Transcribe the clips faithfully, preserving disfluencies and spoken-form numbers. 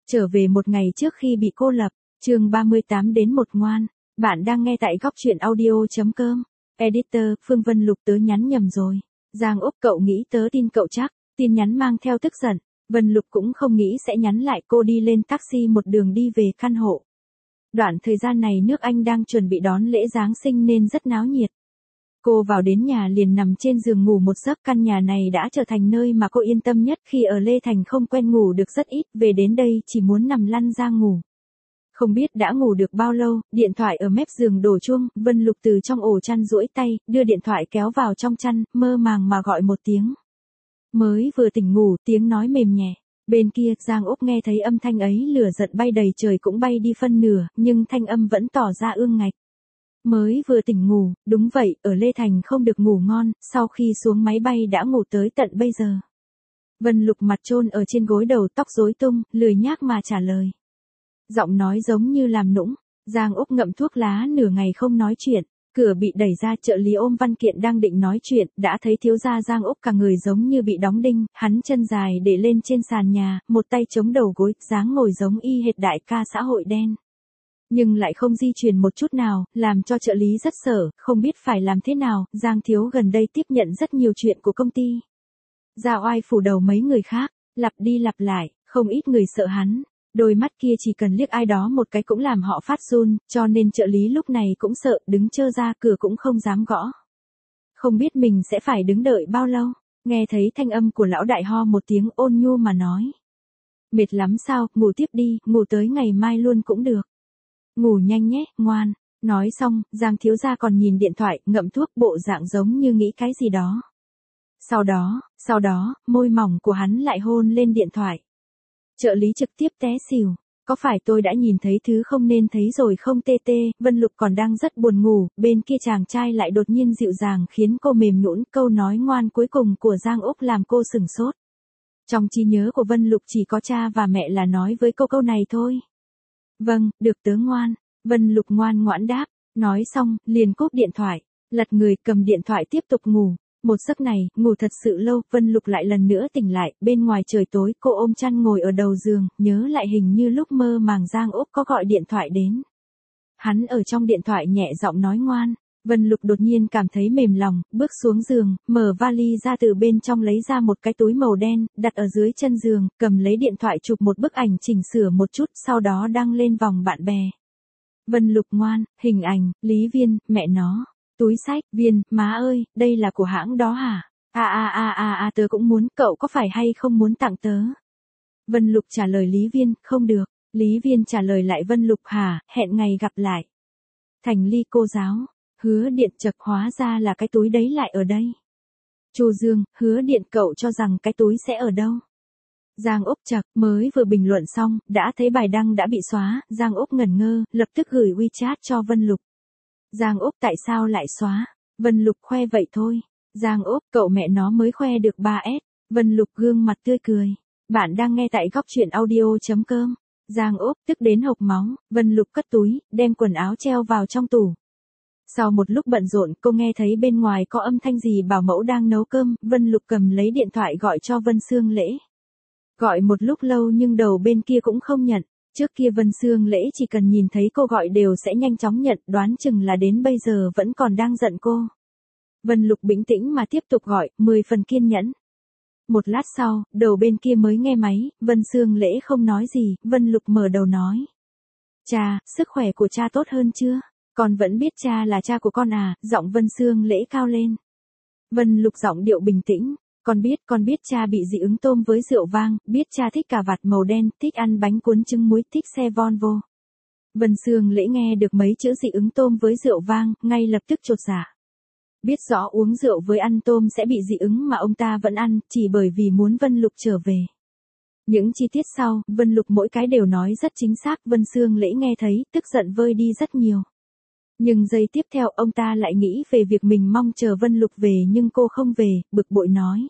Trở về một ngày trước khi bị cô lập, chương ba mươi tám đến một ngoan. Bạn đang nghe tại góc truyện audio.com. Editor, Phương Vân Lục tớ nhắn nhầm rồi. Giang Úc cậu nghĩ tớ tin cậu chắc, tin nhắn mang theo tức giận. Vân Lục cũng không nghĩ sẽ nhắn lại cô đi lên taxi một đường đi về căn hộ. Đoạn thời gian này nước Anh đang chuẩn bị đón lễ Giáng sinh nên rất náo nhiệt. Cô vào đến nhà liền nằm trên giường ngủ một giấc. Căn nhà này đã trở thành nơi mà cô yên tâm nhất khi ở Lê Thành không quen ngủ được rất ít, về đến đây chỉ muốn nằm lăn ra ngủ. Không biết đã ngủ được bao lâu, điện thoại ở mép giường đổ chuông, Vân Lục từ trong ổ chăn duỗi tay, đưa điện thoại kéo vào trong chăn, mơ màng mà gọi một tiếng. Mới vừa tỉnh ngủ, tiếng nói mềm nhẹ. Bên kia, Giang Úc nghe thấy âm thanh ấy lửa giận bay đầy trời cũng bay đi phân nửa, nhưng thanh âm vẫn tỏ ra ương ngạch. Mới vừa tỉnh ngủ, đúng vậy, ở Lê Thành không được ngủ ngon, sau khi xuống máy bay đã ngủ tới tận bây giờ. Vân Lục mặt chôn ở trên gối đầu tóc rối tung, lười nhác mà trả lời. Giọng nói giống như làm nũng. Giang Úc ngậm thuốc lá nửa ngày không nói chuyện, cửa bị đẩy ra, trợ lý ôm văn kiện đang định nói chuyện, đã thấy thiếu gia Giang Úc cả người giống như bị đóng đinh, hắn chân dài để lên trên sàn nhà, một tay chống đầu gối, dáng ngồi giống y hệt đại ca xã hội đen. Nhưng lại không di chuyển một chút nào, làm cho trợ lý rất sợ, không biết phải làm thế nào. Giang thiếu gần đây tiếp nhận rất nhiều chuyện của công ty. Ra oai phủ đầu mấy người khác, lặp đi lặp lại, không ít người sợ hắn. Đôi mắt kia chỉ cần liếc ai đó một cái cũng làm họ phát run, cho nên trợ lý lúc này cũng sợ, đứng trơ ra cửa cũng không dám gõ. Không biết mình sẽ phải đứng đợi bao lâu, nghe thấy thanh âm của lão đại ho một tiếng ôn nhu mà nói. Mệt lắm sao, ngủ tiếp đi, ngủ tới ngày mai luôn cũng được. Ngủ nhanh nhé, ngoan. Nói xong, Giang thiếu gia còn nhìn điện thoại, ngậm thuốc, bộ dạng giống như nghĩ cái gì đó. Sau đó, sau đó, môi mỏng của hắn lại hôn lên điện thoại. Trợ lý trực tiếp té xỉu. Có phải tôi đã nhìn thấy thứ không nên thấy rồi không tê tê? Vân Lục còn đang rất buồn ngủ, bên kia chàng trai lại đột nhiên dịu dàng khiến cô mềm nhũn. Câu nói ngoan cuối cùng của Giang Úc làm cô sửng sốt. Trong trí nhớ của Vân Lục chỉ có cha và mẹ là nói với cô câu này thôi. Vâng, được tớ ngoan. Vân Lục ngoan ngoãn đáp, nói xong, liền cúp điện thoại, lật người cầm điện thoại tiếp tục ngủ. Một giấc này, ngủ thật sự lâu, Vân Lục lại lần nữa tỉnh lại, bên ngoài trời tối, cô ôm chăn ngồi ở đầu giường, nhớ lại hình như lúc mơ màng Giang Úc có gọi điện thoại đến. Hắn ở trong điện thoại nhẹ giọng nói ngoan. Vân Lục đột nhiên cảm thấy mềm lòng, bước xuống giường, mở vali ra từ bên trong lấy ra một cái túi màu đen, đặt ở dưới chân giường, cầm lấy điện thoại chụp một bức ảnh chỉnh sửa một chút, sau đó đăng lên vòng bạn bè. Vân Lục ngoan, hình ảnh, Lý Viên, mẹ nó. Túi xách, Viên, má ơi, đây là của hãng đó hả? À à à à à tớ cũng muốn, cậu có phải hay không muốn tặng tớ? Vân Lục trả lời Lý Viên, không được. Lý Viên trả lời lại Vân Lục hả, hẹn ngày gặp lại. Thành Ly cô giáo. Hứa Điện chật hóa ra là cái túi đấy lại ở đây. Chu Dương, Hứa Điện cậu cho rằng cái túi sẽ ở đâu? Giang Úc chật, mới vừa bình luận xong, đã thấy bài đăng đã bị xóa, Giang Úc ngẩn ngơ, lập tức gửi WeChat cho Vân Lục. Giang Úc tại sao lại xóa? Vân Lục khoe vậy thôi. Giang Úc, cậu mẹ nó mới khoe được ba S. Vân Lục gương mặt tươi cười. Bạn đang nghe tại góc truyện audio.com. Giang Úc tức đến hộc máu, Vân Lục cất túi, đem quần áo treo vào trong tủ. Sau một lúc bận rộn, cô nghe thấy bên ngoài có âm thanh gì bảo mẫu đang nấu cơm, Vân Lục cầm lấy điện thoại gọi cho Vân Sương Lễ. Gọi một lúc lâu nhưng đầu bên kia cũng không nhận. Trước kia Vân Sương Lễ chỉ cần nhìn thấy cô gọi đều sẽ nhanh chóng nhận, đoán chừng là đến bây giờ vẫn còn đang giận cô. Vân Lục bình tĩnh mà tiếp tục gọi, mười phần kiên nhẫn. Một lát sau, đầu bên kia mới nghe máy, Vân Sương Lễ không nói gì, Vân Lục mở đầu nói. Cha, sức khỏe của cha tốt hơn chưa? Con vẫn biết cha là cha của con à, giọng Vân Sương Lễ cao lên. Vân Lục giọng điệu bình tĩnh. Con biết, con biết cha bị dị ứng tôm với rượu vang, biết cha thích cà vạt màu đen, thích ăn bánh cuốn trứng muối, thích xe Volvo. Vân Sương Lễ nghe được mấy chữ dị ứng tôm với rượu vang, ngay lập tức chột dạ. Biết rõ uống rượu với ăn tôm sẽ bị dị ứng mà ông ta vẫn ăn, chỉ bởi vì muốn Vân Lục trở về. Những chi tiết sau, Vân Lục mỗi cái đều nói rất chính xác, Vân Sương Lễ nghe thấy, tức giận vơi đi rất nhiều. Nhưng giây tiếp theo ông ta lại nghĩ về việc mình mong chờ Vân Lục về nhưng cô không về, bực bội nói.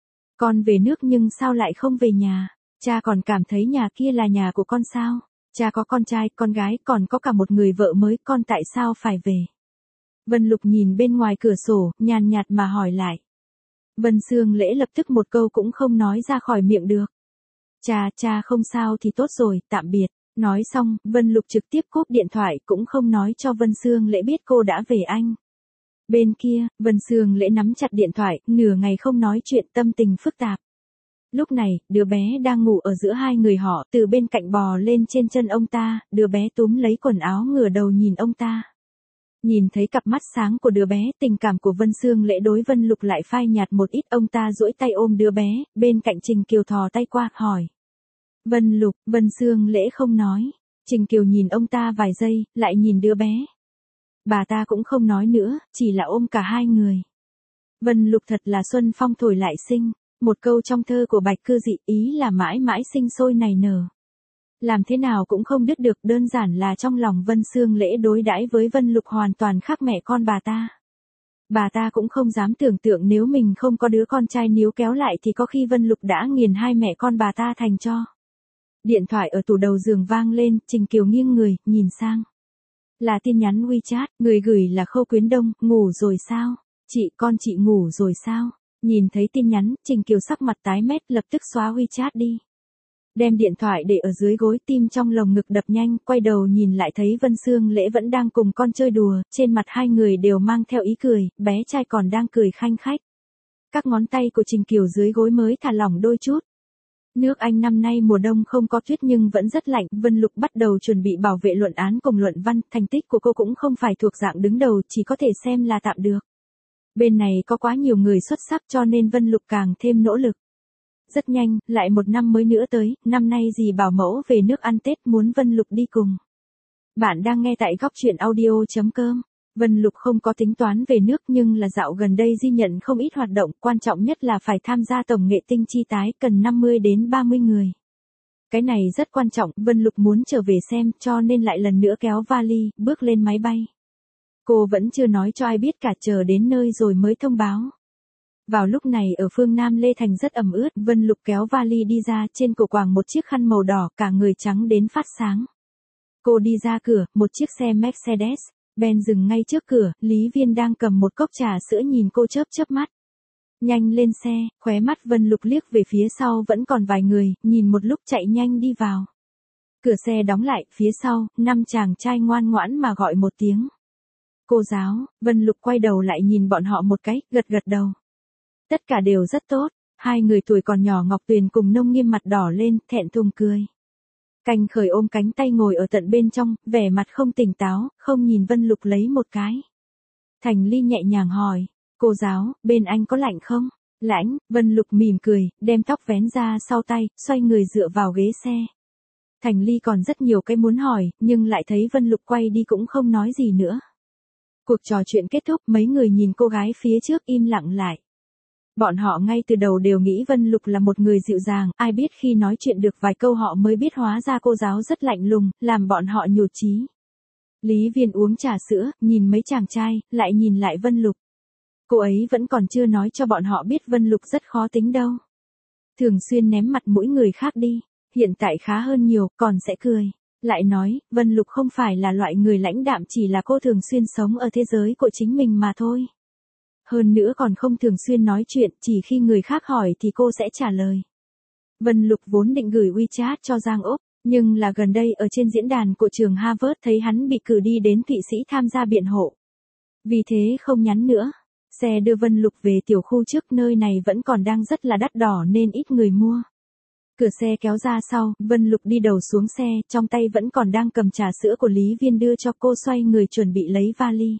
Con về nước nhưng sao lại không về nhà? Cha còn cảm thấy nhà kia là nhà của con sao? Cha có con trai, con gái, còn có cả một người vợ mới, con tại sao phải về? Vân Lục nhìn bên ngoài cửa sổ, nhàn nhạt mà hỏi lại. Vân Sương Lễ lập tức một câu cũng không nói ra khỏi miệng được. Cha, cha không sao thì tốt rồi, tạm biệt. Nói xong, Vân Lục trực tiếp cúp điện thoại cũng không nói cho Vân Sương Lễ biết cô đã về anh. Bên kia, Vân Sương Lễ nắm chặt điện thoại, nửa ngày không nói chuyện, tâm tình phức tạp. Lúc này, đứa bé đang ngủ ở giữa hai người họ, từ bên cạnh bò lên trên chân ông ta, đứa bé túm lấy quần áo ngửa đầu nhìn ông ta. Nhìn thấy cặp mắt sáng của đứa bé, tình cảm của Vân Sương Lễ đối Vân Lục lại phai nhạt một ít, ông ta duỗi tay ôm đứa bé, bên cạnh Trình Kiều thò tay qua, hỏi. Vân Lục, Vân Sương Lễ không nói. Trình Kiều nhìn ông ta vài giây, lại nhìn đứa bé. Bà ta cũng không nói nữa, chỉ là ôm cả hai người. Vân Lục thật là xuân phong thổi lại sinh. Một câu trong thơ của Bạch Cư Dị, ý là mãi mãi sinh sôi nảy nở. Làm thế nào cũng không đứt được, đơn giản là trong lòng Vân Sương Lễ đối đãi với Vân Lục hoàn toàn khác mẹ con bà ta. Bà ta cũng không dám tưởng tượng nếu mình không có đứa con trai níu kéo lại thì có khi Vân Lục đã nghiền hai mẹ con bà ta thành tro. Điện thoại ở tủ đầu giường vang lên, Trình Kiều nghiêng người, nhìn sang. Là tin nhắn WeChat, người gửi là Khâu Quyến Đông, ngủ rồi sao? Chị, con chị ngủ rồi sao? Nhìn thấy tin nhắn, Trình Kiều sắc mặt tái mét, lập tức xóa WeChat đi. Đem điện thoại để ở dưới gối, tim trong lồng ngực đập nhanh, quay đầu nhìn lại thấy Vân Sương Lễ vẫn đang cùng con chơi đùa, trên mặt hai người đều mang theo ý cười, bé trai còn đang cười khanh khách. Các ngón tay của Trình Kiều dưới gối mới thả lỏng đôi chút. Nước Anh năm nay mùa đông không có tuyết nhưng vẫn rất lạnh, Vân Lục bắt đầu chuẩn bị bảo vệ luận án cùng luận văn, thành tích của cô cũng không phải thuộc dạng đứng đầu, chỉ có thể xem là tạm được. Bên này có quá nhiều người xuất sắc cho nên Vân Lục càng thêm nỗ lực. Rất nhanh, lại một năm mới nữa tới, năm nay dì bảo mẫu về nước ăn Tết muốn Vân Lục đi cùng. Bạn đang nghe tại góc truyện audio chấm com. Vân Lục không có tính toán về nước nhưng là dạo gần đây di nhận không ít hoạt động, quan trọng nhất là phải tham gia tổng nghệ tinh chi tái, cần năm mươi đến ba mươi người. Cái này rất quan trọng, Vân Lục muốn trở về xem cho nên lại lần nữa kéo vali, bước lên máy bay. Cô vẫn chưa nói cho ai biết cả, chờ đến nơi rồi mới thông báo. Vào lúc này ở phương Nam Lê Thành rất ẩm ướt, Vân Lục kéo vali đi ra, trên cổ quàng một chiếc khăn màu đỏ, cả người trắng đến phát sáng. Cô đi ra cửa, một chiếc xe Mercedes Benz dừng ngay trước cửa, Lý Viên đang cầm một cốc trà sữa nhìn cô chớp chớp mắt. Nhanh lên xe, khóe mắt Vân Lục liếc về phía sau vẫn còn vài người, nhìn một lúc chạy nhanh đi vào. Cửa xe đóng lại, phía sau, năm chàng trai ngoan ngoãn mà gọi một tiếng. Cô giáo, Vân Lục quay đầu lại nhìn bọn họ một cái, gật gật đầu. Tất cả đều rất tốt, hai người tuổi còn nhỏ Ngọc Tuyền cùng Nông Nghiêm mặt đỏ lên, thẹn thùng cười. Canh Khởi ôm cánh tay ngồi ở tận bên trong, vẻ mặt không tỉnh táo, không nhìn Vân Lục lấy một cái. Thành Ly nhẹ nhàng hỏi, cô giáo, bên anh có lạnh không? Lãnh, Vân Lục mỉm cười, đem tóc vén ra sau tay, xoay người dựa vào ghế xe. Thành Ly còn rất nhiều cái muốn hỏi, nhưng lại thấy Vân Lục quay đi cũng không nói gì nữa. Cuộc trò chuyện kết thúc, mấy người nhìn cô gái phía trước im lặng lại. Bọn họ ngay từ đầu đều nghĩ Vân Lục là một người dịu dàng, ai biết khi nói chuyện được vài câu họ mới biết hóa ra cô giáo rất lạnh lùng, làm bọn họ nhụt chí. Lý Viên uống trà sữa, nhìn mấy chàng trai, lại nhìn lại Vân Lục. Cô ấy vẫn còn chưa nói cho bọn họ biết Vân Lục rất khó tính đâu. Thường xuyên ném mặt mũi người khác đi, hiện tại khá hơn nhiều, còn sẽ cười. Lại nói, Vân Lục không phải là loại người lãnh đạm, chỉ là cô thường xuyên sống ở thế giới của chính mình mà thôi. Hơn nữa còn không thường xuyên nói chuyện, chỉ khi người khác hỏi thì cô sẽ trả lời. Vân Lục vốn định gửi WeChat cho Giang Úc, nhưng là gần đây ở trên diễn đàn của trường Harvard thấy hắn bị cử đi đến Thụy Sĩ tham gia biện hộ. Vì thế không nhắn nữa. Xe đưa Vân Lục về tiểu khu trước, nơi này vẫn còn đang rất là đắt đỏ nên ít người mua. Cửa xe kéo ra sau, Vân Lục đi đầu xuống xe, trong tay vẫn còn đang cầm trà sữa của Lý Viên đưa cho cô, xoay người chuẩn bị lấy vali.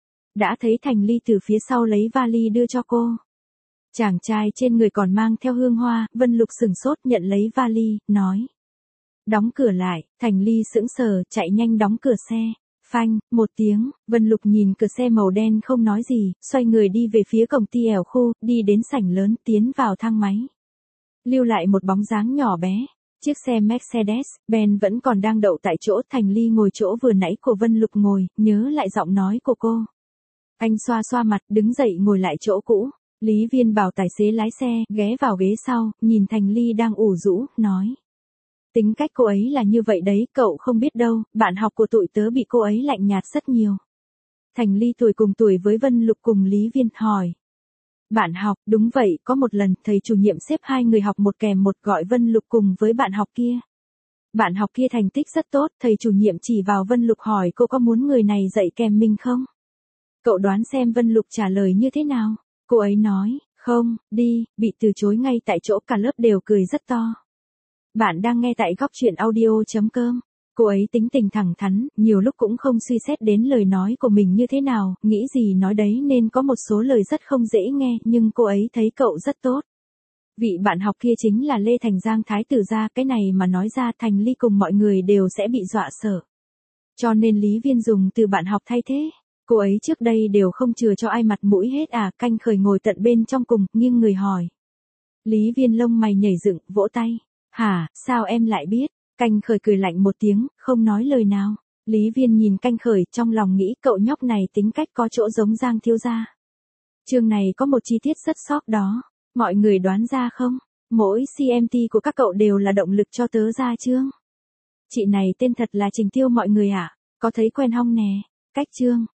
Đã thấy Thành Ly từ phía sau lấy vali đưa cho cô. Chàng trai trên người còn mang theo hương hoa, Vân Lục sừng sốt nhận lấy vali, nói. Đóng cửa lại, Thành Ly sững sờ, chạy nhanh đóng cửa xe. Phanh, một tiếng, Vân Lục nhìn cửa xe màu đen không nói gì, xoay người đi về phía cổng ty ẻo khu, đi đến sảnh lớn, tiến vào thang máy. Lưu lại một bóng dáng nhỏ bé. Chiếc xe Mercedes Benz vẫn còn đang đậu tại chỗ, Thành Ly ngồi chỗ vừa nãy của Vân Lục ngồi, nhớ lại giọng nói của cô. Anh xoa xoa mặt, đứng dậy ngồi lại chỗ cũ. Lý Viên bảo tài xế lái xe, ghé vào ghế sau, nhìn Thành Ly đang ủ rũ, nói. Tính cách cô ấy là như vậy đấy, cậu không biết đâu, bạn học của tụi tớ bị cô ấy lạnh nhạt rất nhiều. Thành Ly tuổi cùng tuổi với Vân Lục cùng Lý Viên, hỏi. Bạn học, đúng vậy, có một lần thầy chủ nhiệm xếp hai người học một kèm một gọi Vân Lục cùng với bạn học kia. Bạn học kia thành tích rất tốt, thầy chủ nhiệm chỉ vào Vân Lục hỏi cô có muốn người này dạy kèm mình không? Cậu đoán xem Vân Lục trả lời như thế nào? Cô ấy nói, không, đi, bị từ chối ngay tại chỗ, cả lớp đều cười rất to. Bạn đang nghe tại góc chuyện audio.com. Cô ấy tính tình thẳng thắn, nhiều lúc cũng không suy xét đến lời nói của mình như thế nào, nghĩ gì nói đấy nên có một số lời rất không dễ nghe, nhưng cô ấy thấy cậu rất tốt. Vị bạn học kia chính là Lê Thành Giang Thái tử gia, cái này mà nói ra Thành Ly cùng mọi người đều sẽ bị dọa sợ. Cho nên Lý Viên dùng từ bạn học thay thế. Cô ấy trước đây đều không chừa cho ai mặt mũi hết à, Canh Khởi ngồi tận bên trong cùng, nhưng người hỏi. Lý Viên lông mày nhảy dựng, vỗ tay. Hả, sao em lại biết? Canh Khởi cười lạnh một tiếng, không nói lời nào. Lý Viên nhìn Canh Khởi, trong lòng nghĩ cậu nhóc này tính cách có chỗ giống Giang thiếu gia. Chương này có một chi tiết rất sót đó. Mọi người đoán ra không? Mỗi xê em tê của các cậu đều là động lực cho tớ ra chương. Chị này tên thật là Trình Tiêu mọi người ạ, à? Có thấy quen hong nè? Cách chương.